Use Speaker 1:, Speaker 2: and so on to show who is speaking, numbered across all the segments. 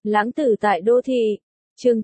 Speaker 1: Lãng tử tại đô thị. Chương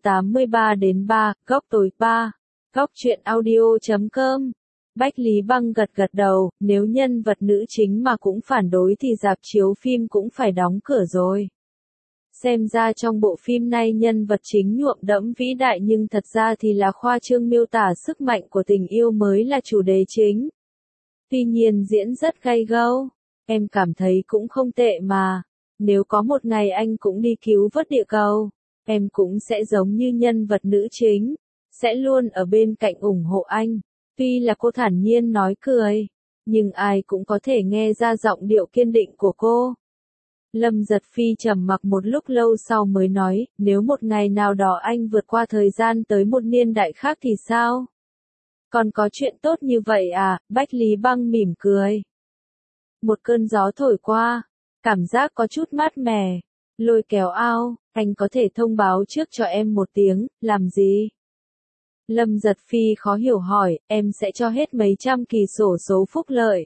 Speaker 1: 83-3, góc tối 3. Góc truyện audio.com. Bách Lý Băng gật gật đầu, nếu nhân vật nữ chính mà cũng phản đối thì rạp chiếu phim cũng phải đóng cửa rồi. Xem ra trong bộ phim này nhân vật chính nhuộm đẫm vĩ đại nhưng thật ra thì là khoa trương miêu tả sức mạnh của tình yêu mới là chủ đề chính. Tuy nhiên diễn rất gay go, em cảm thấy cũng không tệ mà. Nếu có một ngày anh cũng đi cứu vớt địa cầu, em cũng sẽ giống như nhân vật nữ chính, sẽ luôn ở bên cạnh ủng hộ anh. Tuy là cô thản nhiên nói cười, nhưng ai cũng có thể nghe ra giọng điệu kiên định của cô. Lâm Giật Phi trầm mặc một lúc lâu sau mới nói, nếu một ngày nào đó anh vượt qua thời gian tới một niên đại khác thì sao? Còn có chuyện tốt như vậy à? Bách Lý Băng mỉm cười. Một cơn gió thổi qua, cảm giác có chút mát mẻ. Lôi kéo ao, anh có thể thông báo trước cho em một tiếng, làm gì? Lâm Giật Phi khó hiểu hỏi, em sẽ cho hết mấy trăm kỳ sổ số phúc lợi.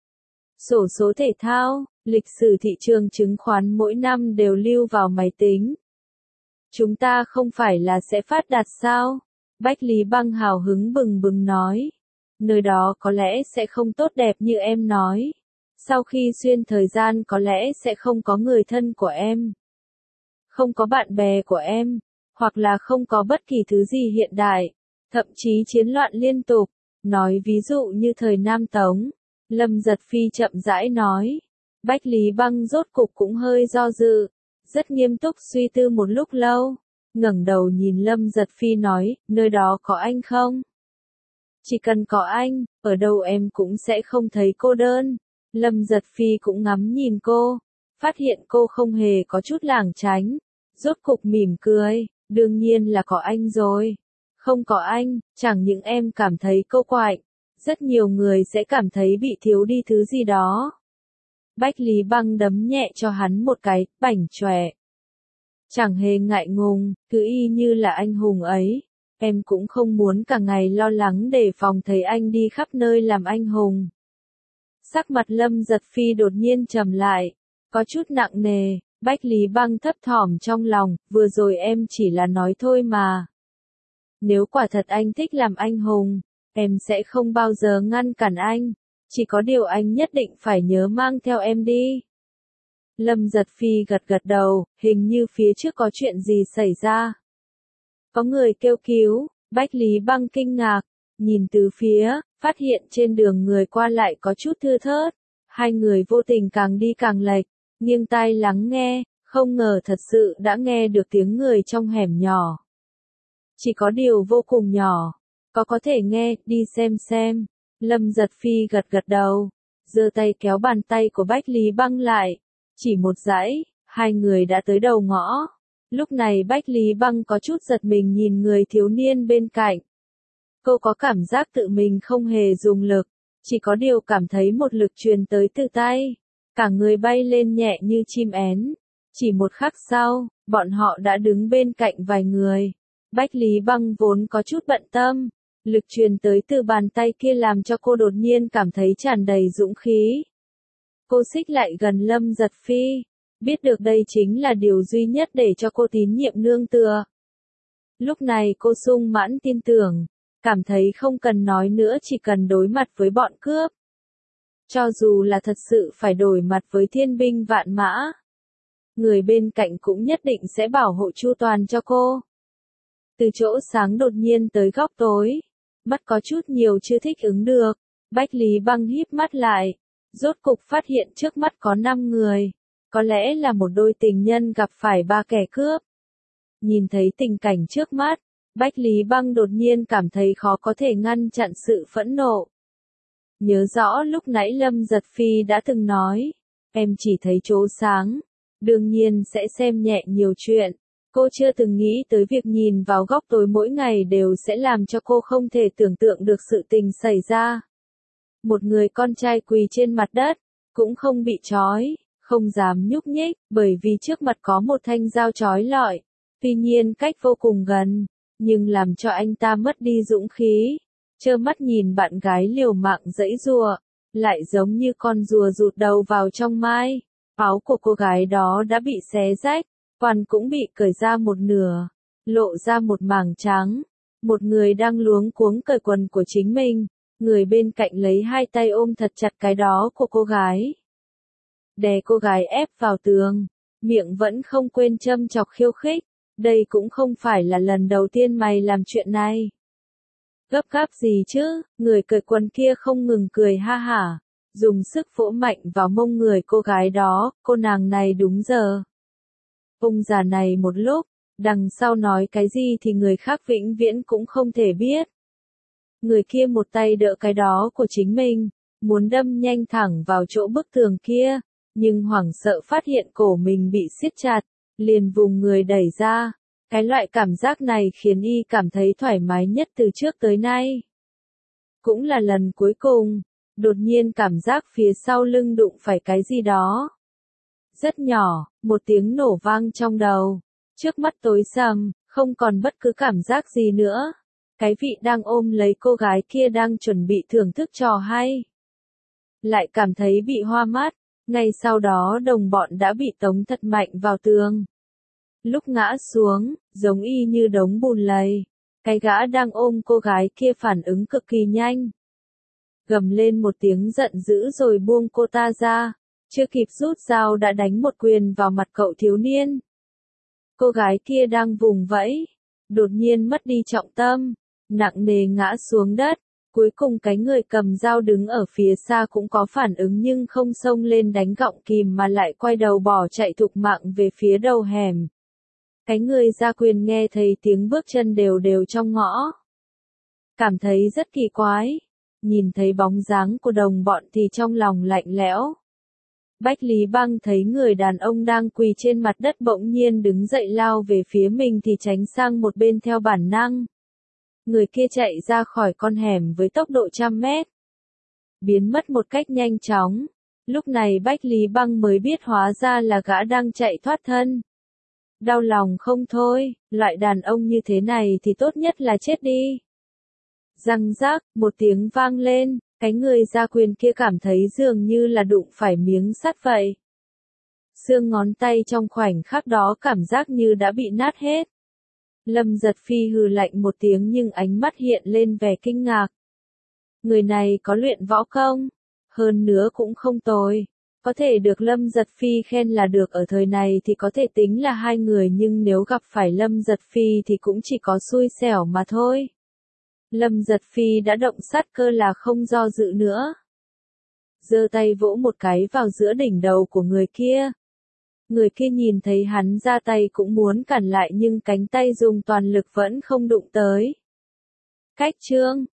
Speaker 1: Sổ số thể thao, lịch sử thị trường chứng khoán mỗi năm đều lưu vào máy tính. Chúng ta không phải là sẽ phát đạt sao? Bách Lý Băng hào hứng bừng bừng nói. Nơi đó có lẽ sẽ không tốt đẹp như em nói. Sau khi xuyên thời gian có lẽ sẽ không có người thân của em. Không có bạn bè của em. Hoặc là không có bất kỳ thứ gì hiện đại. Thậm chí chiến loạn liên tục. Nói ví dụ như thời Nam Tống. Lâm Giật Phi chậm rãi nói. Bách Lý Băng rốt cục cũng hơi do dự. Rất nghiêm túc suy tư một lúc lâu. Ngẩng đầu nhìn Lâm Giật Phi nói, nơi đó có anh không? Chỉ cần có anh, ở đâu em cũng sẽ không thấy cô đơn. Lâm Giật Phi cũng ngắm nhìn cô, phát hiện cô không hề có chút lảng tránh. Rốt cục mỉm cười, đương nhiên là có anh rồi. Không có anh, chẳng những em cảm thấy cô quạnh, rất nhiều người sẽ cảm thấy bị thiếu đi thứ gì đó. Bách Lý Băng đấm nhẹ cho hắn một cái, bảnh chọe. Chẳng hề ngại ngùng, cứ y như là anh hùng ấy. Em cũng không muốn cả ngày lo lắng đề phòng thấy anh đi khắp nơi làm anh hùng. Sắc mặt Lâm Giật Phi đột nhiên trầm lại, có chút nặng nề. Bách Lý Băng thấp thỏm trong lòng, vừa rồi em chỉ là nói thôi mà. Nếu quả thật anh thích làm anh hùng, em sẽ không bao giờ ngăn cản anh. Chỉ có điều anh nhất định phải nhớ mang theo em đi. Lâm Giật Phi gật gật đầu, hình như phía trước có chuyện gì xảy ra. Có người kêu cứu, Bách Lý Băng kinh ngạc, nhìn từ phía, phát hiện trên đường người qua lại có chút thưa thớt. Hai người vô tình càng đi càng lệch, nghiêng tai lắng nghe, không ngờ thật sự đã nghe được tiếng người trong hẻm nhỏ. Chỉ có điều vô cùng nhỏ, có thể nghe, đi xem. Lâm Giật Phi gật gật đầu, giơ tay kéo bàn tay của Bách Lý Băng lại. Chỉ một dãy, hai người đã tới đầu ngõ. Lúc này Bách Lý Băng có chút giật mình nhìn người thiếu niên bên cạnh. Cô có cảm giác tự mình không hề dùng lực, chỉ có điều cảm thấy một lực truyền tới từ tay. Cả người bay lên nhẹ như chim én. Chỉ một khắc sau, bọn họ đã đứng bên cạnh vài người. Bách Lý Băng vốn có chút bận tâm. Lực truyền tới từ bàn tay kia làm cho cô đột nhiên cảm thấy tràn đầy dũng khí. Cô xích lại gần Lâm Giật Phi, biết được đây chính là điều duy nhất để cho cô tín nhiệm nương tựa. Lúc này cô sung mãn tin tưởng, cảm thấy không cần nói nữa chỉ cần đối mặt với bọn cướp. Cho dù là thật sự phải đối mặt với thiên binh vạn mã, người bên cạnh cũng nhất định sẽ bảo hộ chu toàn cho cô. Từ chỗ sáng đột nhiên tới góc tối, mắt có chút nhiều chưa thích ứng được, Bách Lý Băng híp mắt lại. Rốt cục phát hiện trước mắt có 5 người, có lẽ là một đôi tình nhân gặp phải 3 kẻ cướp. Nhìn thấy tình cảnh trước mắt, Bách Lý Băng đột nhiên cảm thấy khó có thể ngăn chặn sự phẫn nộ. Nhớ rõ lúc nãy Lâm Giật Phi đã từng nói, em chỉ thấy chỗ sáng, đương nhiên sẽ xem nhẹ nhiều chuyện. Cô chưa từng nghĩ tới việc nhìn vào góc tối mỗi ngày đều sẽ làm cho cô không thể tưởng tượng được sự tình xảy ra. Một người con trai quỳ trên mặt đất, cũng không bị trói, không dám nhúc nhích, bởi vì trước mặt có một thanh dao chói lọi. Tuy nhiên cách vô cùng gần, nhưng làm cho anh ta mất đi dũng khí. Trơ mắt nhìn bạn gái liều mạng giãy giụa, lại giống như con rùa rụt đầu vào trong mai. Áo của cô gái đó đã bị xé rách, Quan cũng bị cởi ra một nửa, lộ ra một mảng trắng. Một người đang luống cuống cởi quần của chính mình, người bên cạnh lấy hai tay ôm thật chặt cái đó của cô gái. Đè cô gái ép vào tường, miệng vẫn không quên châm chọc khiêu khích. Đây cũng không phải là lần đầu tiên mày làm chuyện này. Gấp gáp gì chứ, người cởi quần kia không ngừng cười ha hả, dùng sức vỗ mạnh vào mông người cô gái đó, cô nàng này đúng giờ. Ông già này một lúc, đằng sau nói cái gì thì người khác vĩnh viễn cũng không thể biết. Người kia một tay đỡ cái đó của chính mình, muốn đâm nhanh thẳng vào chỗ bức tường kia, nhưng hoảng sợ phát hiện cổ mình bị siết chặt, liền vùng người đẩy ra. Cái loại cảm giác này khiến y cảm thấy thoải mái nhất từ trước tới nay. Cũng là lần cuối cùng, đột nhiên cảm giác phía sau lưng đụng phải cái gì đó. Rất nhỏ, một tiếng nổ vang trong đầu. Trước mắt tối sầm, không còn bất cứ cảm giác gì nữa. Cái vị đang ôm lấy cô gái kia đang chuẩn bị thưởng thức trò hay. Lại cảm thấy bị hoa mắt, ngay sau đó đồng bọn đã bị tống thật mạnh vào tường. Lúc ngã xuống, giống y như đống bùn lầy. Cái gã đang ôm cô gái kia phản ứng cực kỳ nhanh. Gầm lên một tiếng giận dữ rồi buông cô ta ra. Chưa kịp rút dao đã đánh một quyền vào mặt cậu thiếu niên. Cô gái kia đang vùng vẫy, đột nhiên mất đi trọng tâm, nặng nề ngã xuống đất. Cuối cùng cái người cầm dao đứng ở phía xa cũng có phản ứng nhưng không xông lên đánh gọng kìm mà lại quay đầu bỏ chạy thục mạng về phía đầu hẻm. Cái người ra quyền nghe thấy tiếng bước chân đều đều trong ngõ. Cảm thấy rất kỳ quái. Nhìn thấy bóng dáng của đồng bọn thì trong lòng lạnh lẽo. Bách Lý Băng thấy người đàn ông đang quỳ trên mặt đất bỗng nhiên đứng dậy lao về phía mình thì tránh sang một bên theo bản năng. Người kia chạy ra khỏi con hẻm với tốc độ 100 mét. Biến mất một cách nhanh chóng. Lúc này Bách Lý Băng mới biết hóa ra là gã đang chạy thoát thân. Đau lòng không thôi, loại đàn ông như thế này thì tốt nhất là chết đi. Răng rác, một tiếng vang lên, cái người ra quyền kia cảm thấy dường như là đụng phải miếng sắt vậy. Xương ngón tay trong khoảnh khắc đó cảm giác như đã bị nát hết. Lâm Giật Phi hừ lạnh một tiếng nhưng ánh mắt hiện lên vẻ kinh ngạc. Người này có luyện võ công, hơn nữa cũng không tồi. Có thể được Lâm Giật Phi khen là được ở thời này thì có thể tính là hai người nhưng nếu gặp phải Lâm Giật Phi thì cũng chỉ có xui xẻo mà thôi. Lâm Giật Phi đã động sát cơ là không do dự nữa. Giơ tay vỗ một cái vào giữa đỉnh đầu của người kia. Người kia nhìn thấy hắn ra tay cũng muốn cản lại nhưng cánh tay dùng toàn lực vẫn không đụng tới. Cách chương